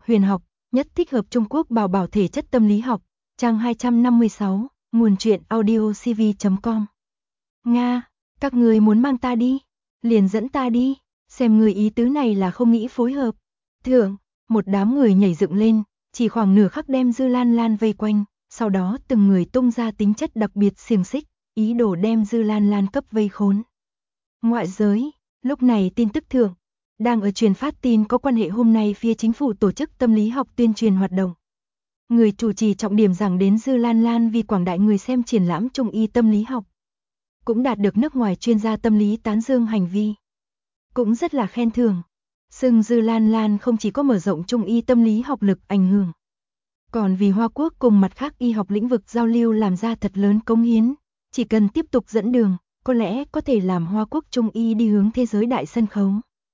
Huyền học, nhất thích hợp Trung Quốc bảo bảo thể chất tâm lý học, trang 256, nguồn truyện audiocv.com. Nga, các người muốn mang ta đi, liền dẫn ta đi, xem người ý tứ này là không nghĩ phối hợp. Thượng, một đám người nhảy dựng lên, chỉ khoảng nửa khắc đem Dư Lan Lan vây quanh, sau đó từng người tung ra tính chất đặc biệt xiềng xích, ý đồ đem Dư Lan Lan cấp vây khốn. Ngoại giới, lúc này tin tức thượng, đang ở truyền phát tin có quan hệ hôm nay phía chính phủ tổ chức tâm lý học tuyên truyền hoạt động. Người chủ trì trọng điểm giảng đến Dư Lan Lan vì quảng đại người xem triển lãm Trung y tâm lý học. Cũng đạt được nước ngoài chuyên gia tâm lý tán dương hành vi. Cũng rất là khen thưởng. Xưng Dư Lan Lan không chỉ có mở rộng Trung y tâm lý học lực ảnh hưởng, còn vì Hoa Quốc cùng mặt khác y học lĩnh vực giao lưu làm ra thật lớn cống hiến, chỉ cần tiếp tục dẫn đường, có lẽ có thể làm Hoa Quốc Trung y đi hướng thế giới đại sân khấu.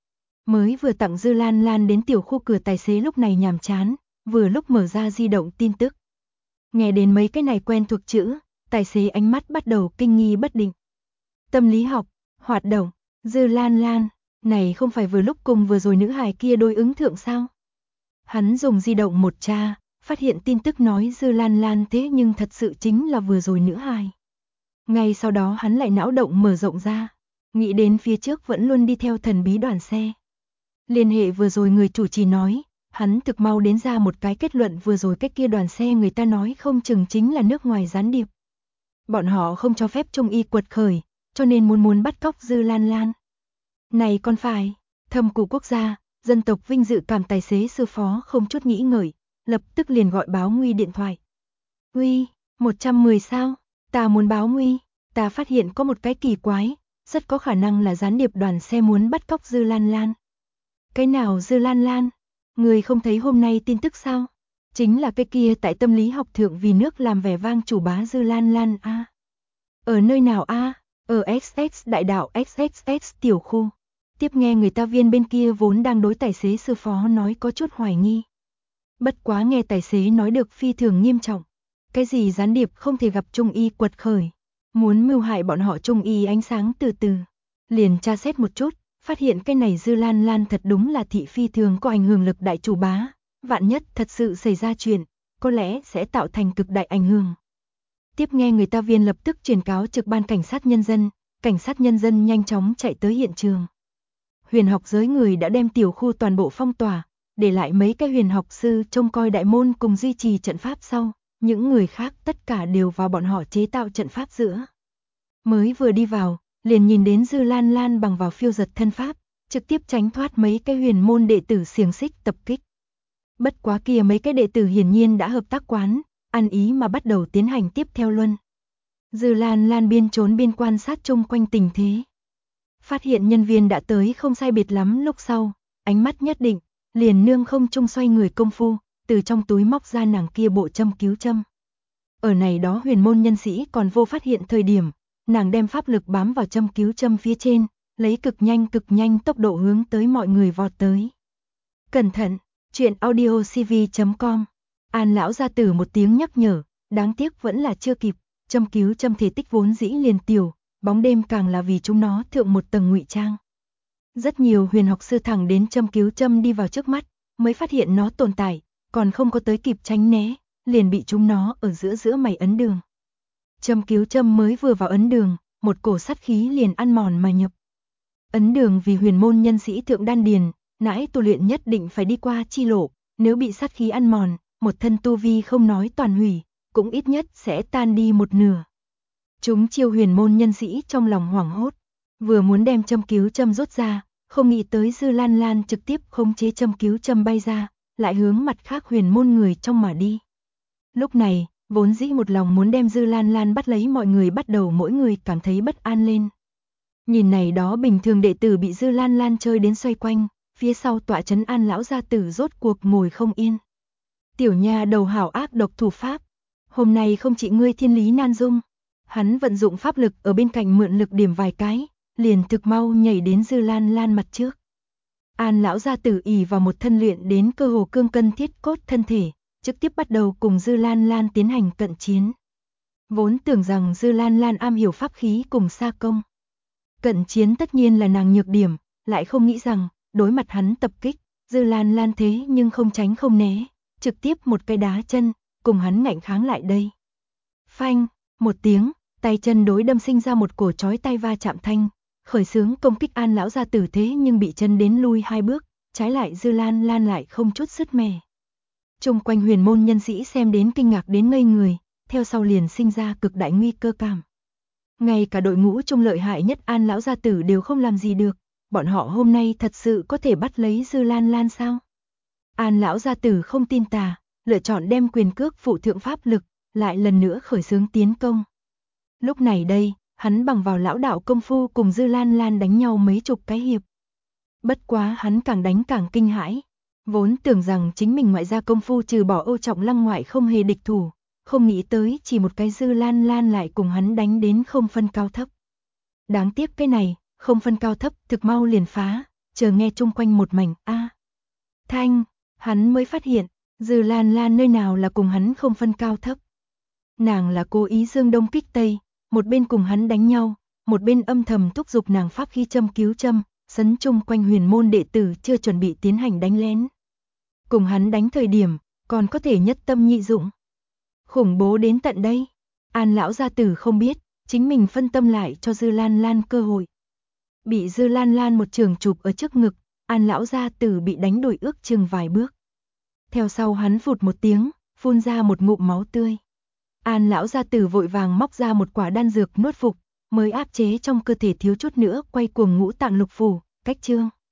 Mới vừa tặng Dư Lan Lan đến tiểu khu cửa tài xế lúc này nhàm chán, vừa lúc mở ra di động tin tức. Nghe đến mấy cái này quen thuộc chữ, tài xế ánh mắt bắt đầu kinh nghi bất định. Tâm lý học, hoạt động, Dư Lan Lan, này không phải vừa lúc cùng vừa rồi nữ hài kia đối ứng thượng sao? Hắn dùng di động một tra, phát hiện tin tức nói Dư Lan Lan thế nhưng thật sự chính là vừa rồi nữ hài. Ngay sau đó hắn lại não động mở rộng ra, nghĩ đến phía trước vẫn luôn đi theo thần bí đoàn xe. Liên hệ vừa rồi người chủ trì nói, hắn thực mau đến ra một cái kết luận vừa rồi cái kia đoàn xe người ta nói không chừng chính là nước ngoài gián điệp. Bọn họ không cho phép Trung y quật khởi, cho nên muốn bắt cóc Dư Lan Lan. Này con phải, thâm cụ quốc gia, dân tộc vinh dự cảm tài xế sư phó không chút nghĩ ngợi, lập tức liền gọi báo nguy điện thoại. Uy, 110 sao, ta muốn báo nguy, ta phát hiện có một cái kỳ quái, rất có khả năng là gián điệp đoàn xe muốn bắt cóc Dư Lan Lan. Cái nào Dư Lan Lan? Người không thấy hôm nay tin tức sao? Chính là cái kia tại tâm lý học thượng vì nước làm vẻ vang chủ bá Dư Lan Lan a. Ở nơi nào a? Ở XX đại đạo XXX tiểu khu. Tiếp nghe người ta viên bên kia vốn đang đối tài xế sư phó nói có chút hoài nghi. Bất quá nghe tài xế nói được phi thường nghiêm trọng. Cái gì gián điệp không thể gặp Trung y quật khởi. Muốn mưu hại bọn họ Trung y ánh sáng từ từ. Liền tra xét một chút, phát hiện cái này Dư Lan Lan thật đúng là thị phi thường có ảnh hưởng lực đại chủ bá. Vạn nhất thật sự xảy ra chuyện, có lẽ sẽ tạo thành cực đại ảnh hưởng. Tiếp nghe người ta viên lập tức truyền cáo trực ban cảnh sát nhân dân nhanh chóng chạy tới hiện trường. Huyền học giới người đã đem tiểu khu toàn bộ phong tỏa, để lại mấy cái huyền học sư trông coi đại môn cùng duy trì trận pháp sau, những người khác tất cả đều vào bọn họ chế tạo trận pháp giữa. Mới vừa đi vào, liền nhìn đến Dư Lan Lan bằng vào phiêu giật thân pháp, trực tiếp tránh thoát mấy cái huyền môn đệ tử xiềng xích tập kích. Bất quá kia mấy cái đệ tử hiển nhiên đã hợp tác quán, ăn ý mà bắt đầu tiến hành tiếp theo luân. Dư Lan Lan biên trốn biên quan sát chung quanh tình thế. Phát hiện nhân viên đã tới không sai biệt lắm lúc sau, ánh mắt nhất định, liền nương không trung xoay người công phu, từ trong túi móc ra nàng kia bộ châm cứu châm. Ở này đó huyền môn nhân sĩ còn vô phát hiện thời điểm, nàng đem pháp lực bám vào châm cứu châm phía trên, lấy cực nhanh tốc độ hướng tới mọi người vọt tới. Cẩn thận, chuyện audiocv.com. An lão gia tử một tiếng nhắc nhở, đáng tiếc vẫn là chưa kịp, châm cứu châm thể tích vốn dĩ liền tiểu, bóng đêm càng là vì chúng nó thượng một tầng ngụy trang. Rất nhiều huyền học sư thẳng đến châm cứu châm đi vào trước mắt, mới phát hiện nó tồn tại, còn không có tới kịp tránh né, liền bị chúng nó ở giữa mày ấn đường. Châm cứu châm mới vừa vào ấn đường, một cổ sát khí liền ăn mòn mà nhập. Ấn đường vì huyền môn nhân sĩ thượng đan điền, nãi tu luyện nhất định phải đi qua chi lộ, nếu bị sát khí ăn mòn, một thân tu vi không nói toàn hủy, cũng ít nhất sẽ tan đi một nửa. Chúng chiêu huyền môn nhân sĩ trong lòng hoảng hốt, vừa muốn đem châm cứu châm rút ra, không nghĩ tới Dư Lan Lan trực tiếp khống chế châm cứu châm bay ra, lại hướng mặt khác huyền môn người trong mà đi. Lúc này, vốn dĩ một lòng muốn đem Dư Lan Lan bắt lấy mọi người bắt đầu mỗi người cảm thấy bất an lên. Nhìn này đó bình thường đệ tử bị Dư Lan Lan chơi đến xoay quanh, phía sau tọa trấn An lão gia tử rốt cuộc ngồi không yên. Tiểu nha đầu hảo ác độc thủ pháp, hôm nay không chỉ ngươi thiên lý nan dung. Hắn vận dụng pháp lực ở bên cạnh mượn lực điểm vài cái, liền thực mau nhảy đến Dư Lan Lan mặt trước. An lão gia tử ỷ vào một thân luyện đến cơ hồ cương cân thiết cốt thân thể, trực tiếp bắt đầu cùng Dư Lan Lan tiến hành cận chiến. Vốn tưởng rằng Dư Lan Lan am hiểu pháp khí cùng xa công. Cận chiến tất nhiên là nàng nhược điểm, lại không nghĩ rằng, đối mặt hắn tập kích, Dư Lan Lan thế nhưng không tránh không né, trực tiếp một cái đá chân, cùng hắn ngạnh kháng lại đây. Phanh, một tiếng, tay chân đối đâm sinh ra một cổ chói tai va chạm thanh, khởi xướng công kích An lão gia tử thế nhưng bị chân đến lui 2 bước, trái lại Dư Lan Lan lại không chút sứt mẻ. Chung quanh huyền môn nhân sĩ xem đến kinh ngạc đến ngây người, theo sau liền sinh ra cực đại nguy cơ cảm. Ngay cả đội ngũ trung lợi hại nhất An lão gia tử đều không làm gì được, bọn họ hôm nay thật sự có thể bắt lấy Dư Lan Lan sao? An lão gia tử không tin tà, lựa chọn đem quyền cước phụ thượng pháp lực, lại lần nữa khởi xướng tiến công. Lúc này đây, hắn bằng vào lão đạo công phu cùng Dư Lan Lan đánh nhau mấy chục cái hiệp. Bất quá hắn càng đánh càng kinh hãi, vốn tưởng rằng chính mình ngoại gia công phu trừ bỏ Âu Trọng Lăng ngoại không hề địch thủ, không nghĩ tới chỉ một cái Dư Lan Lan lại cùng hắn đánh đến không phân cao thấp. Đáng tiếc cái này, không phân cao thấp thực mau liền phá, chờ nghe chung quanh một mảnh a thanh, hắn mới phát hiện, Dư Lan Lan nơi nào là cùng hắn không phân cao thấp. Nàng là cố ý dương đông kích tây, một bên cùng hắn đánh nhau, một bên âm thầm thúc giục nàng pháp khí châm cứu châm, sấn chung quanh huyền môn đệ tử chưa chuẩn bị tiến hành đánh lén. Cùng hắn đánh thời điểm, còn có thể nhất tâm nhị dụng. Khủng bố đến tận đây, An lão gia tử không biết, chính mình phân tâm lại cho Dư Lan Lan cơ hội. Bị Dư Lan Lan một trường chụp ở trước ngực, An lão gia tử bị đánh đuổi ước chừng vài bước. Theo sau hắn phụt một tiếng, phun ra một ngụm máu tươi. An lão gia tử vội vàng móc ra một quả đan dược nuốt phục, mới áp chế trong cơ thể thiếu chút nữa quay cuồng ngũ tạng lục phủ, cách chương.